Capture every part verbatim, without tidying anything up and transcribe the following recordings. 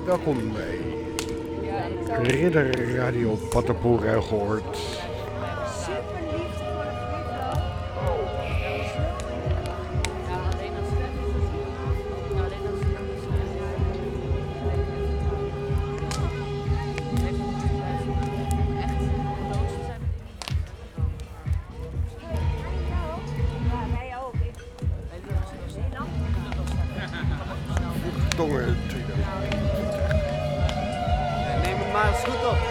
Welkom bij Ridder Radio Pattenpoel en Gehoord. Tongen tweeduizend twintig. Neem het maar eens goed op.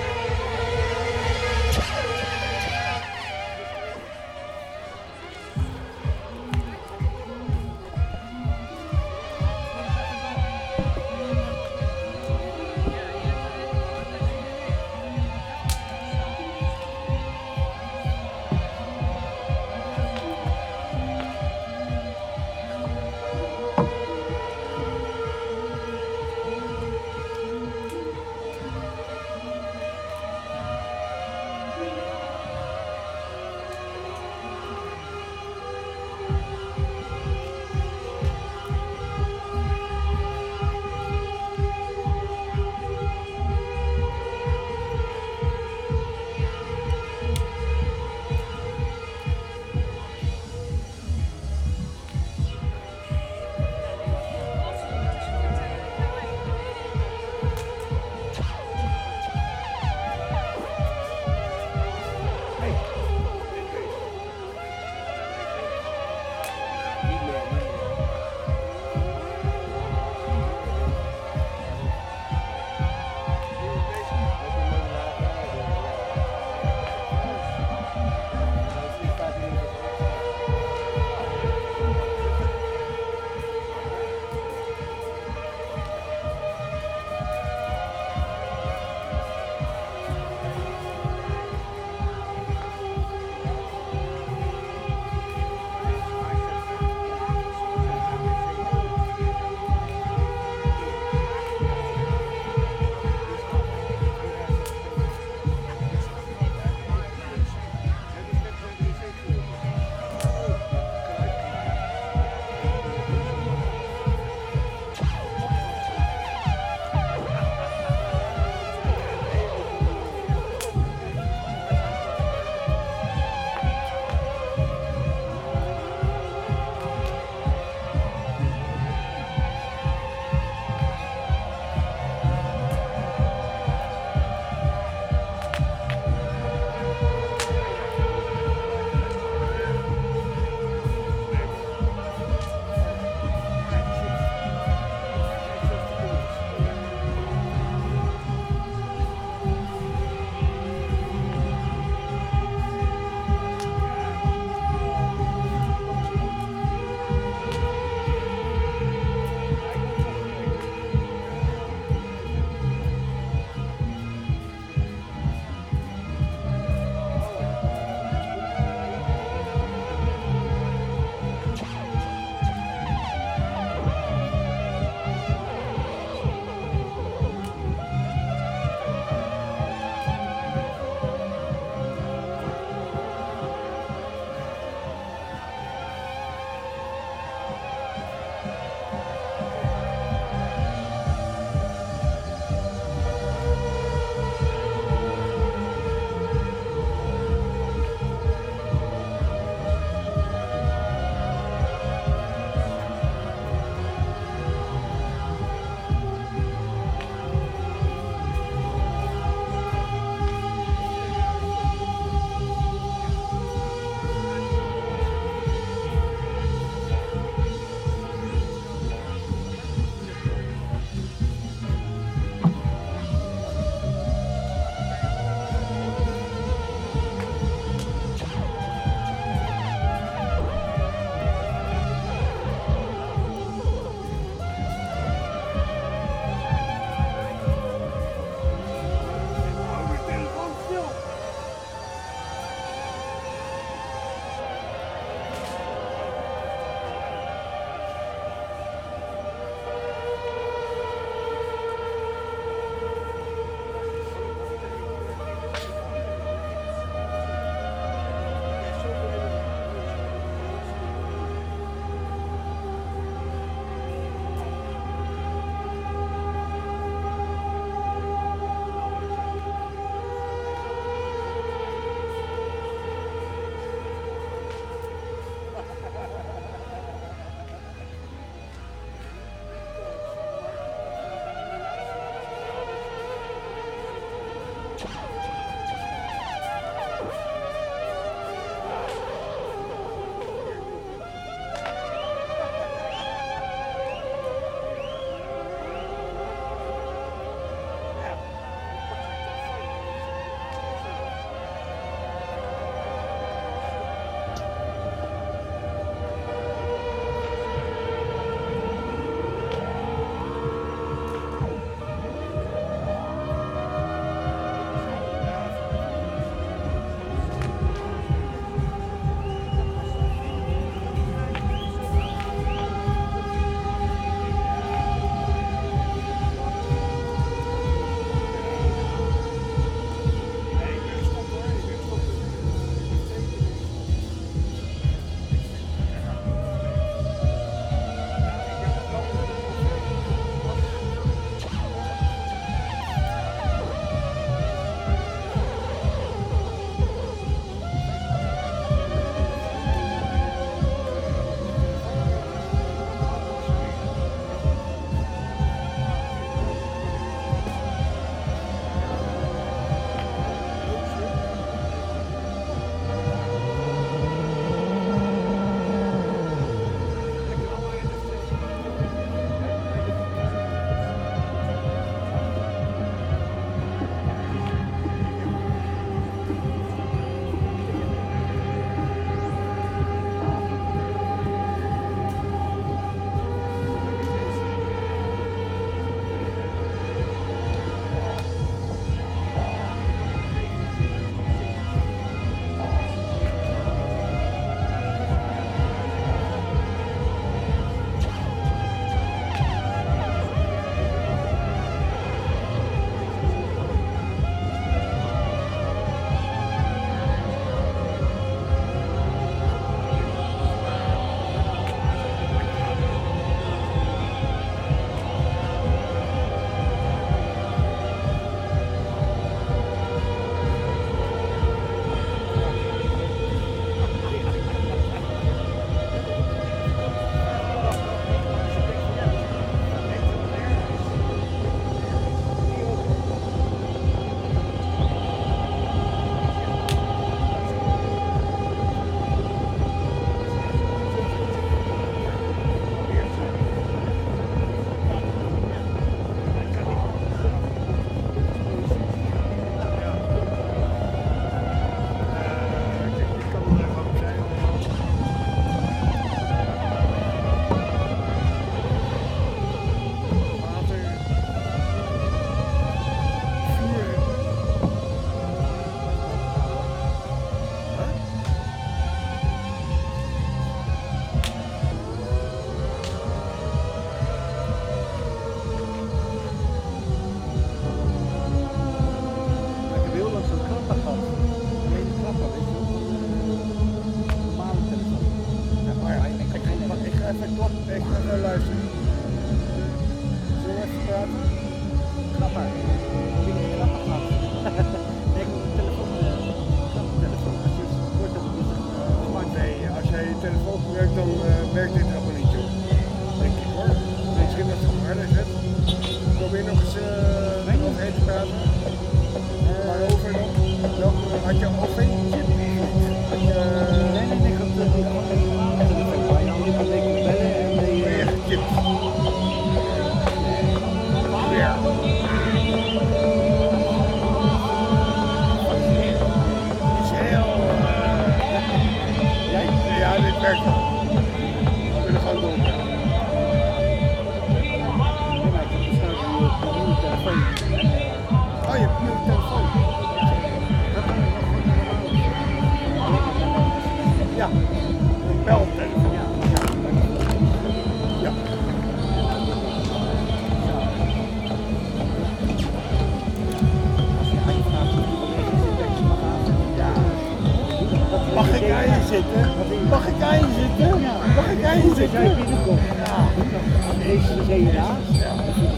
Deze de zee naast. Ja.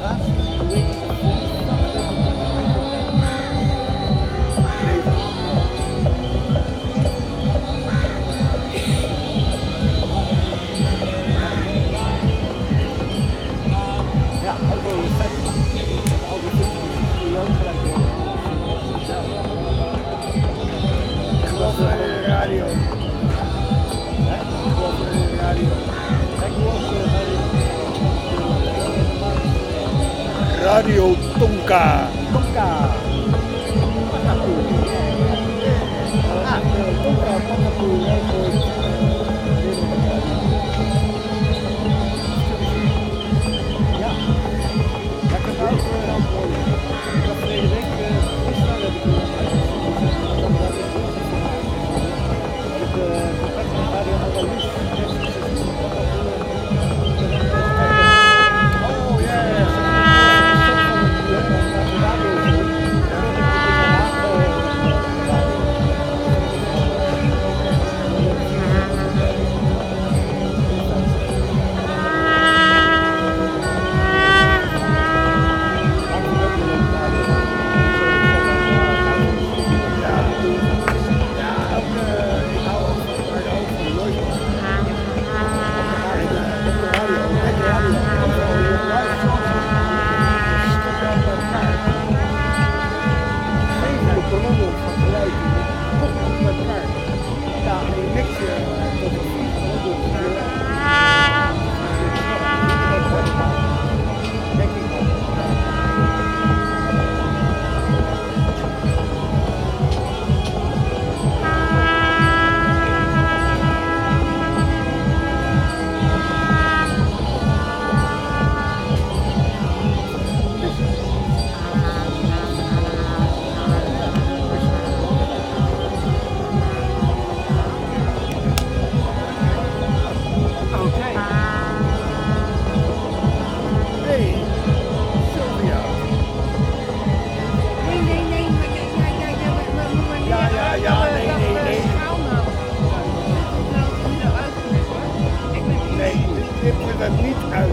Ja, ook wel een vet. Ook een stukje ook gelijk door. Ik was bij de radio. Hè? Ik was bij de radio. Kijk hoe ook de Radio Tonka. Tonka. Ah, Tonka, Patapoe, ja. Ja, ik heb ook ik had verleden week, gisteren heb ik ik contact met Radio Andalusië. Oh ja, ja. Er niet uit.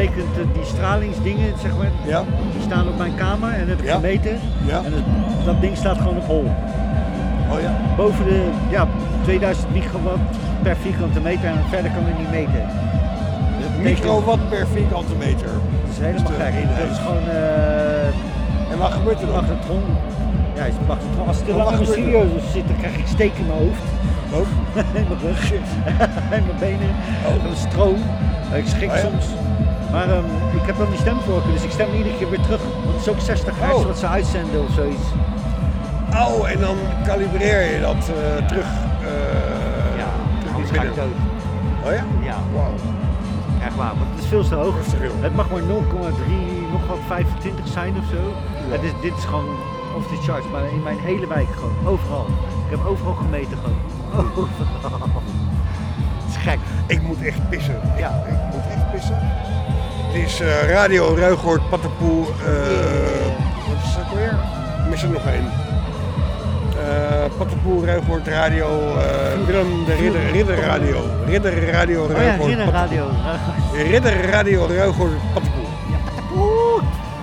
betekent uh, die stralingsdingen, zeg maar, Ja. die staan op mijn kamer en heb ik Ja. gemeten. Ja. En dat, dat ding staat gewoon op hol. Oh ja. Boven de ja, tweeduizend microwatt per vierkante meter en verder kan ik niet meten. Dus dat betekent- Microwatt per vierkante meter. Dat is helemaal Dus de gek. eenheid. Dat is gewoon uh, En wat gebeurt er dan? magnetron. Ja, is een magnetron. Als het te Wat lang in mijn gebeurt er? studio zit, dan krijg ik steek in mijn hoofd. Oh. In mijn rug. In mijn benen. Oh. Een stroom. Ik schrik Oh ja. soms. Maar um, ik heb dan die stemvorken, dus ik stem iedere keer weer terug. Want het is ook zestig hertz Oh. wat ze uitzenden of zoiets. Oh, en dan kalibreer je dat uh, terug. Uh, Ja, terug anders naar ga ik binnen. dood. Oh ja? Ja, Wauw. echt waar. Want het is veel te hoog. Dat is te veel. Het mag maar nul komma drie, nog wat vijfentwintig zijn of zo. Het is, dit is gewoon off the charts, maar in mijn hele wijk gewoon, overal. Ik heb overal gemeten gewoon. Overal. Het is gek. Ik moet echt pissen. Ja. Ik moet echt pissen. Het is uh, Radio Ruigoord, Pattenpoel. Uh, wat is dat weer? Ik mis er nog één. Uh, Pattenpoel, Ruigoord Radio, uh, Willem de Ridder, Ridder Radio. Ridder Radio Oh ja, Ruigoord. Ridder Radio. Pattenpoel. Ridder Radio Ruigoord, Pattenpoel. Oeh.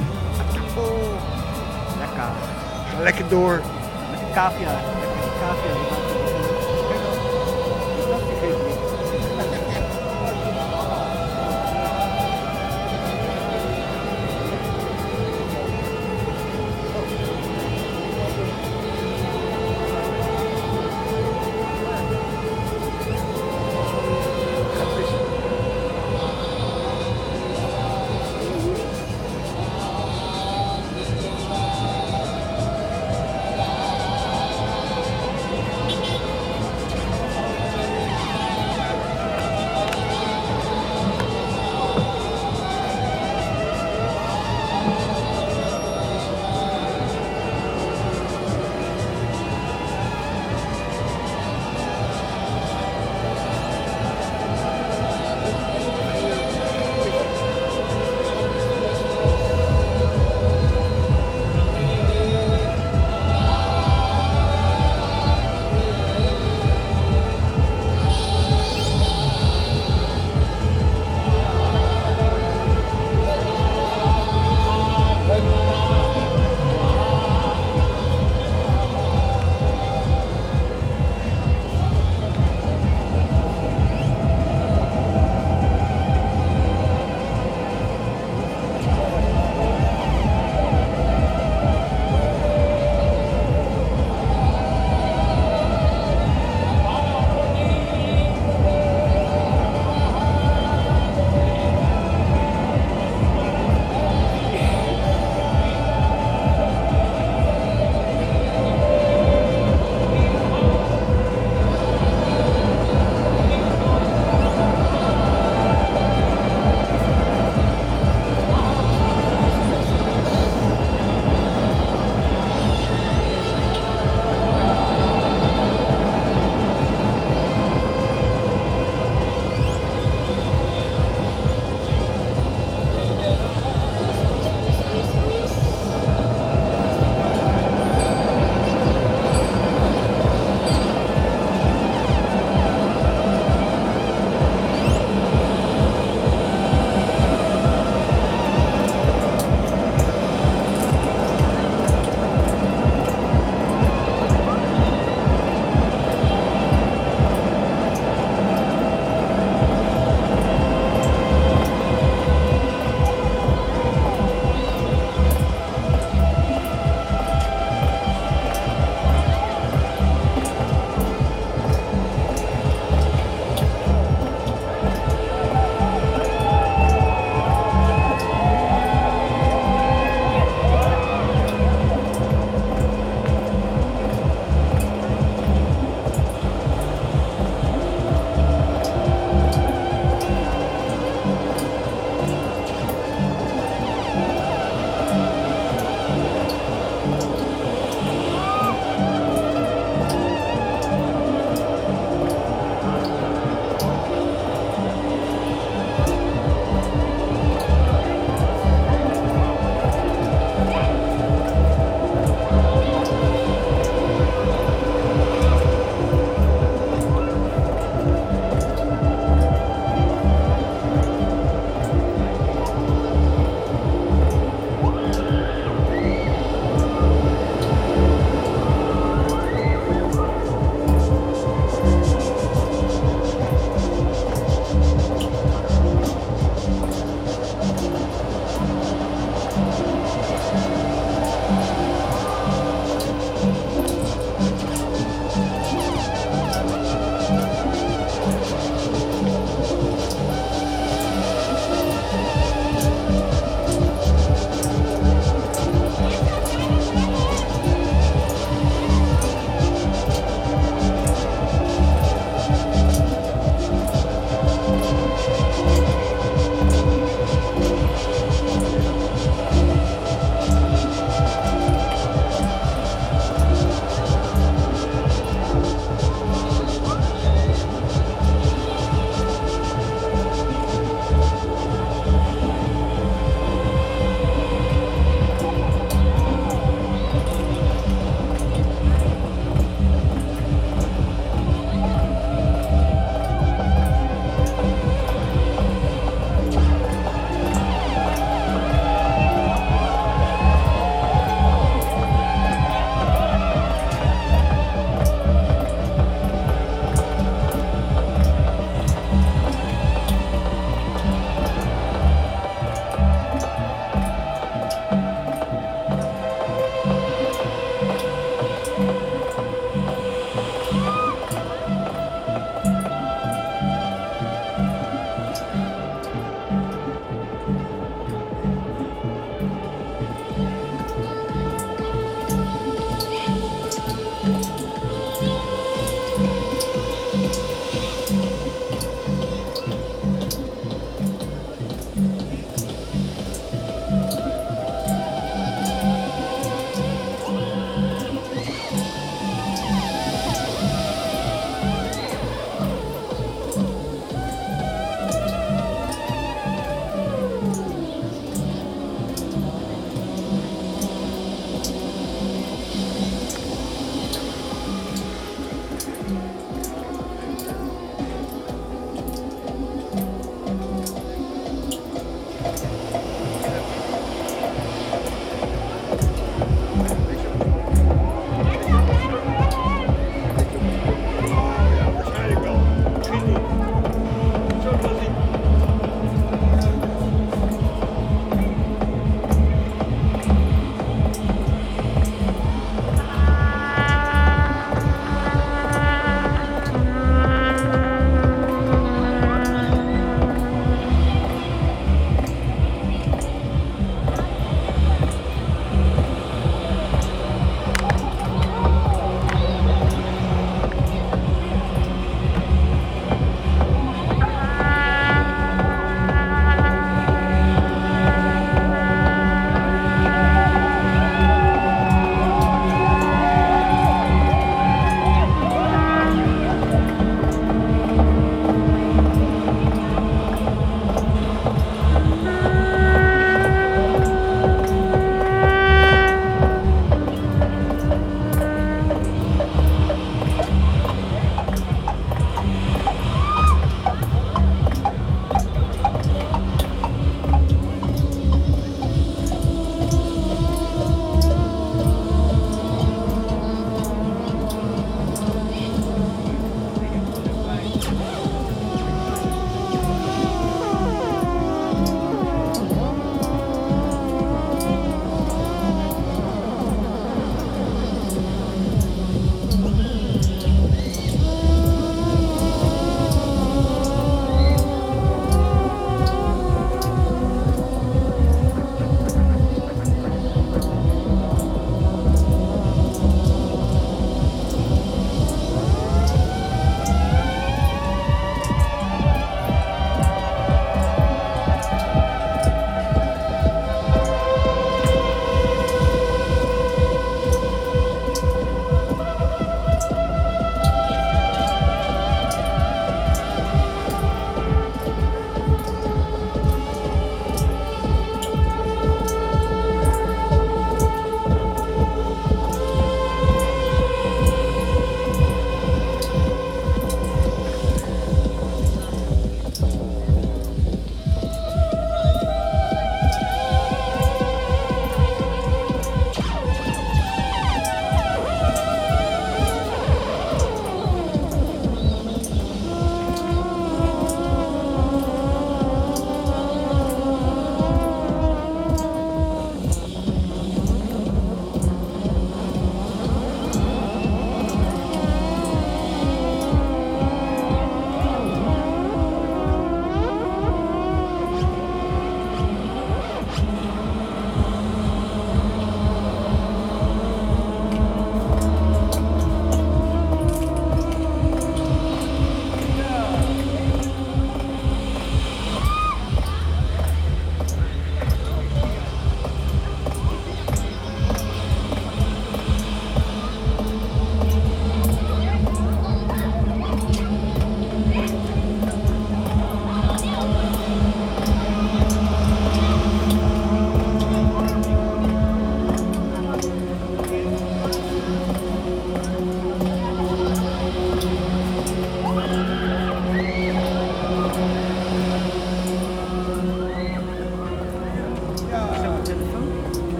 Lekker. Ga lekker door. Lekker cavia. Lekker cavia. Die maakt het gewoon- Kijk dan. Die knap die geeft niet. Ga pissen.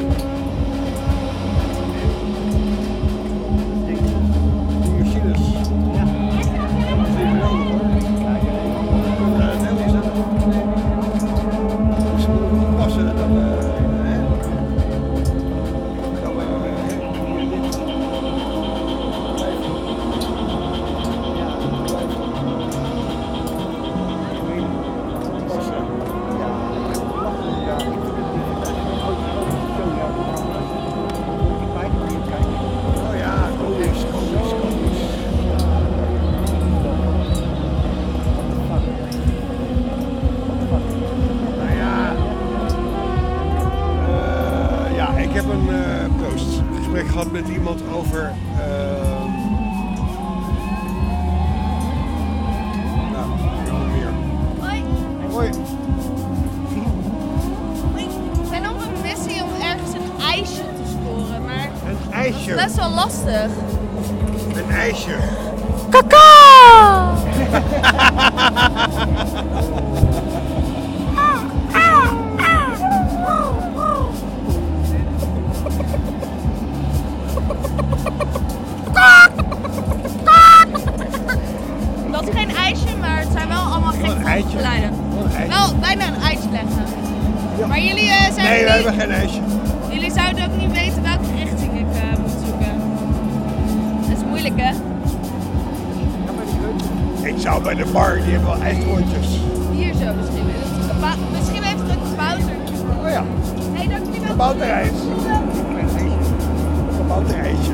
Die machines. Ja. Dat is niet nodig hoor. Uh, nee, is dat? Ze moeten niet passen dat we... hè? Dat we... passen. Oh ja, komisch, komisch, komisch. Nou ja, uh, ja, ik heb een uh, post gesprek gehad met iemand over. Uh, nou, nog meer. Hoi. Hoi. Hoi. Ik ben op een missie om ergens een ijsje te scoren, maar Een dat ijsje. is best wel lastig. Een ijsje. Kaka! Dat is geen ijsje, maar het zijn wel allemaal Een gekke eitje. geluiden. Een ijsje. Wel bijna een ijsje leggen. Ja. Maar jullie uh, zijn Nee, we niet... hebben geen ijsje. Jullie zouden ook niet weten welke richting ik uh, moet zoeken. Dat is moeilijk, hè? Ik zou bij de bar, die hebben wel ijsrondjes. Hier zo misschien. Dat is een kaba- misschien heeft het een kabouter. Oh ja, Hé, dank jullie wel. kabouterijs. Kabouterijsje.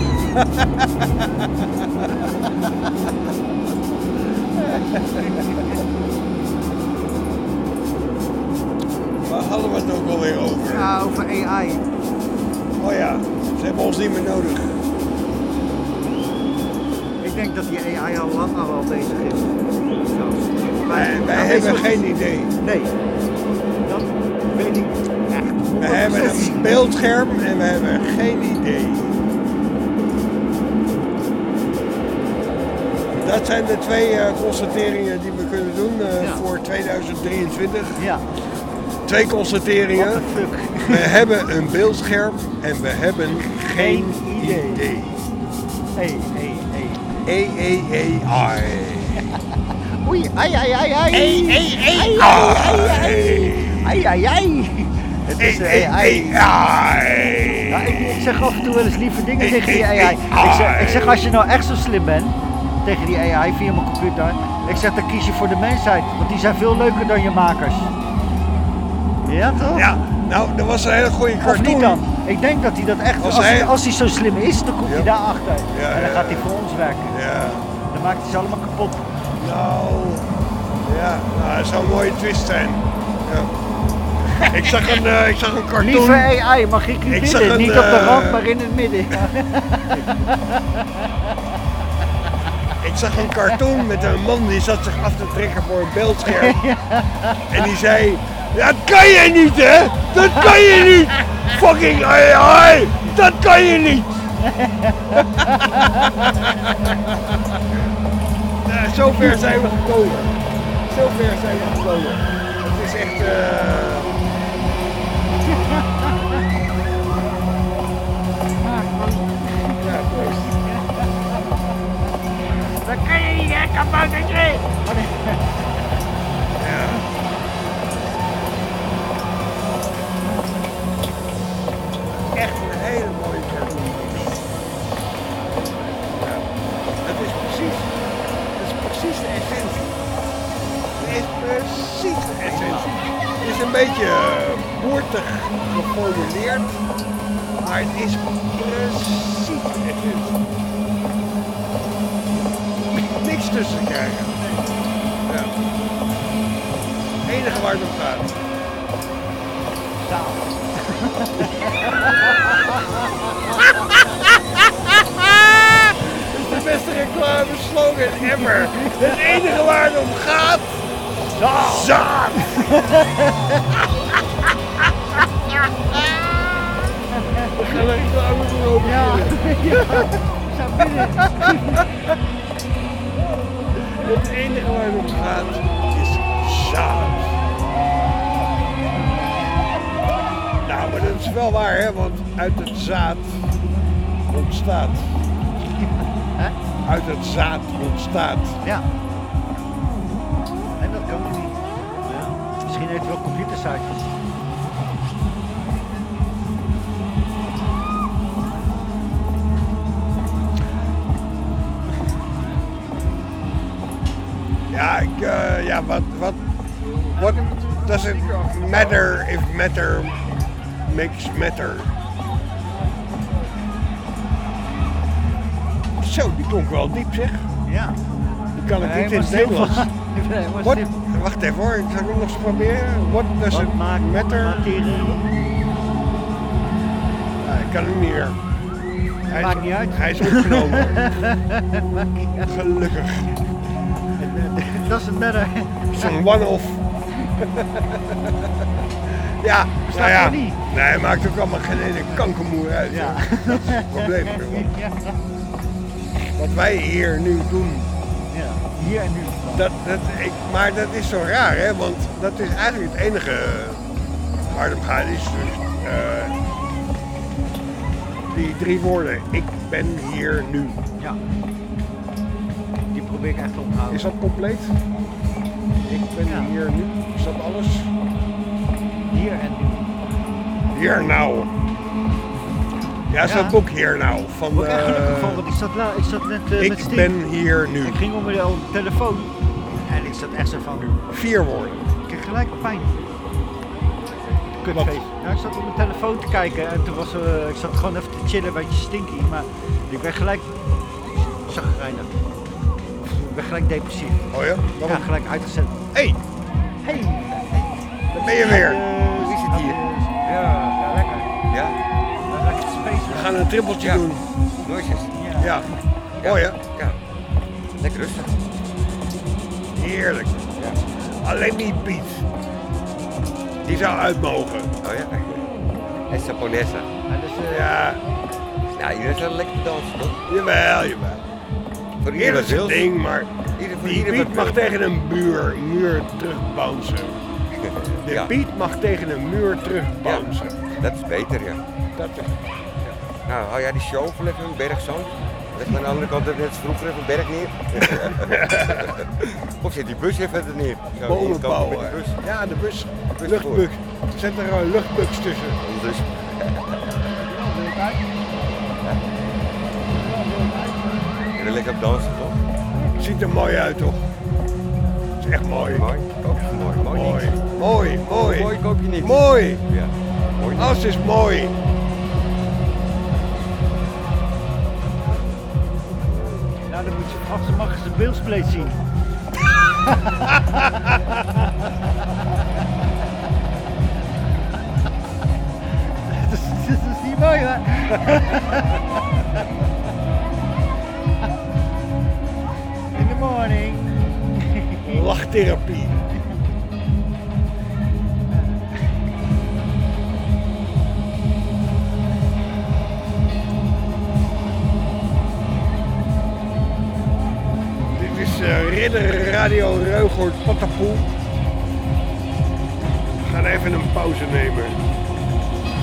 Waar hadden we het ook alweer over? Ja, over A I. Oh ja, ze hebben ons niet meer nodig. Ik denk dat die A I al lang al wel bezig is. Zelfs. Wij, wij Nou, hebben weet je wat- geen idee. Nee. Dat weet ik echt. We hebben een beeldscherm en we hebben geen idee. Dat zijn de twee uh, constateringen die we kunnen doen uh, Ja. voor tweeduizend drieëntwintig. Ja. Twee constateringen. What the fuck. We hebben een beeldscherm en we hebben geen idee. idee. Hey, hey, hey. A A A I. Oei, ai, ai, ai, ai. A A A I. Ai, ai, ai. Het is de A I. A I. Ja, ik, ik zeg af en toe wel eens lieve dingen Hey, tegen die hey, A I. hey, Ik zeg, ai. ik zeg als je nou echt zo slim bent tegen die A I via mijn computer, ik zeg dan kies je voor de mensheid, want die zijn veel leuker dan je makers. Ja toch? Ja, nou, dat was een hele goede Of cartoon. niet dan? Ik denk dat hij dat echt, Als als hij, hij- als hij zo slim is, dan komt hij Ja. daarachter. Ja, en dan ja, gaat hij ja. voor ons werken. Ja, Dan maakt hij ze allemaal kapot. nou, ja, nou, dat zou een mooie twist zijn. Ja. Ik zag een, uh, ik zag een cartoon. Lieve A I, mag ik u Ik zag bidden? een, Niet op de eh, rand, maar in het midden. Ik zag een cartoon met een man die zat zich af te trekken voor een beeldscherm. En die zei, dat kan je niet hè, dat kan je niet. Fucking A I, dat kan je niet. Nou, zover zijn we gekomen. Zover zijn we gekomen. Het is echt... Uh... Ja, proost. Dat kan je niet, hè, kaboutertje! Ja. Echt een hele mooie cartoon. Ja. Het is precies, het is precies de essentie. Het is precies de essentie. Het is een beetje uh, boertig geformuleerd, maar het is precies de essentie. Niks tussen krijgen. Ja. Het enige waar het om gaat. Dat is de beste reclame slogan ever. Het enige waar het om gaat. Zaad. We gaan er reclame voor over. Ja, ja. Zou binnen. Het enige waar het om gaat is zaad. Nou, Maar dat is wel waar, hè? Want uit het zaad ontstaat. Hè? Uit het zaad ontstaat. Ja. En dat kan ook niet. Ja. Misschien heeft hij wel computercijfers. Ja, ik, uh, ja, wat, wat, what does it matter if matter makes matter? Zo, die klonk wel diep, zeg. Ja. Die kan ik Nee, niet in maar het stil Nederlands. van- Nee, maar What, stil. wacht even hoor, zal ik hem nog eens proberen? What does Wat it maakt matter? materie? Ja, ik kan hem niet meer. Hij Maakt is, niet uit. Hij is opgenomen. Maakt niet uit. Gelukkig. It doesn't matter. Zo'n one-off. Ja, Bestaat nou ja. er niet. Nee, maakt ook allemaal geen ene kankermoer uit. Ja. Dat is het probleem. Want Ja. wat wij hier nu doen, Ja. Hier en nu. dat, dat, ik, maar dat is zo raar, hè? Want dat is eigenlijk het enige waar het om gaat. Is dus, uh, die drie woorden, ik ben hier nu. Ja. Die probeer ik echt te onthouden. Is dat compleet? Ik ben Ja. hier nu. Is dat alles? Hier en nu. Hier nou. Ja, is Ja. dat boek hier nou? Van, Word ik echt gelukkig eh, van, want ik zat, la- ik zat net uh, met ik Steve. ben hier nu. Ik ging op mijn telefoon en ik zat echt zo van, Vier woorden. ik kreeg gelijk pijn. Wat? Kutfeest. Ja, ik zat op mijn telefoon te kijken en toen was uh, ik zat gewoon even te chillen, een beetje stinky, maar ik werd gelijk chagrijnig. Ik werd gelijk depressief. Oh ja? Waarom? Ja, gelijk uitgezet. Hey, Hey, daar ben je weer. Hoe is het hier? Ja, ja lekker. Ja, Ja, lekker space. We gaan een trippeltje Ja. doen. nooitjes. Ja. Mooi hè? Ja. Lekker rustig. Heerlijk. Ja. Alleen niet Piet. Die zou uit mogen. Oh ja. En Saponessa. Ja, dus, uh, Ja, Nou, iedereen zal lekker dansen, toch? jawel, jawel. Voor Ieder iedereen zijn wil. ding, maar Ieder, voor die ieder Piet wat mag wil. tegen een muur, muur terugbouncen. De Ja. Piet mag tegen een muur terugbouncen. Dat is beter, ja. Dat is... Nou, hou jij die show of even een berg zo? Leg maar aan de andere kant net als vroeger even een berg neer. Of zit die bus even er neer? Zo, Bomen hier kan bouwen. met die bus. Ja, de bus. bus Luchtbuk. Zet er een luchtbuks tussen. Dus, en dan lekker op dansen, toch? Ziet er mooi uit, toch? Het is echt mooi. Mooi. Koop je mooi. Mooi Mooi. niet. Mooi, mooi. Mooi koop je niet. Mooi. Ja. Mooi niet. Alles is mooi. nou, dan moet je achter mag eens de beeldspleet zien. dat, is, dat is niet mooi, hoor. In the morning. Lachtherapie. Dit is uh, Ridder Radio Ruigoord Patapoe. We gaan even een pauze nemen.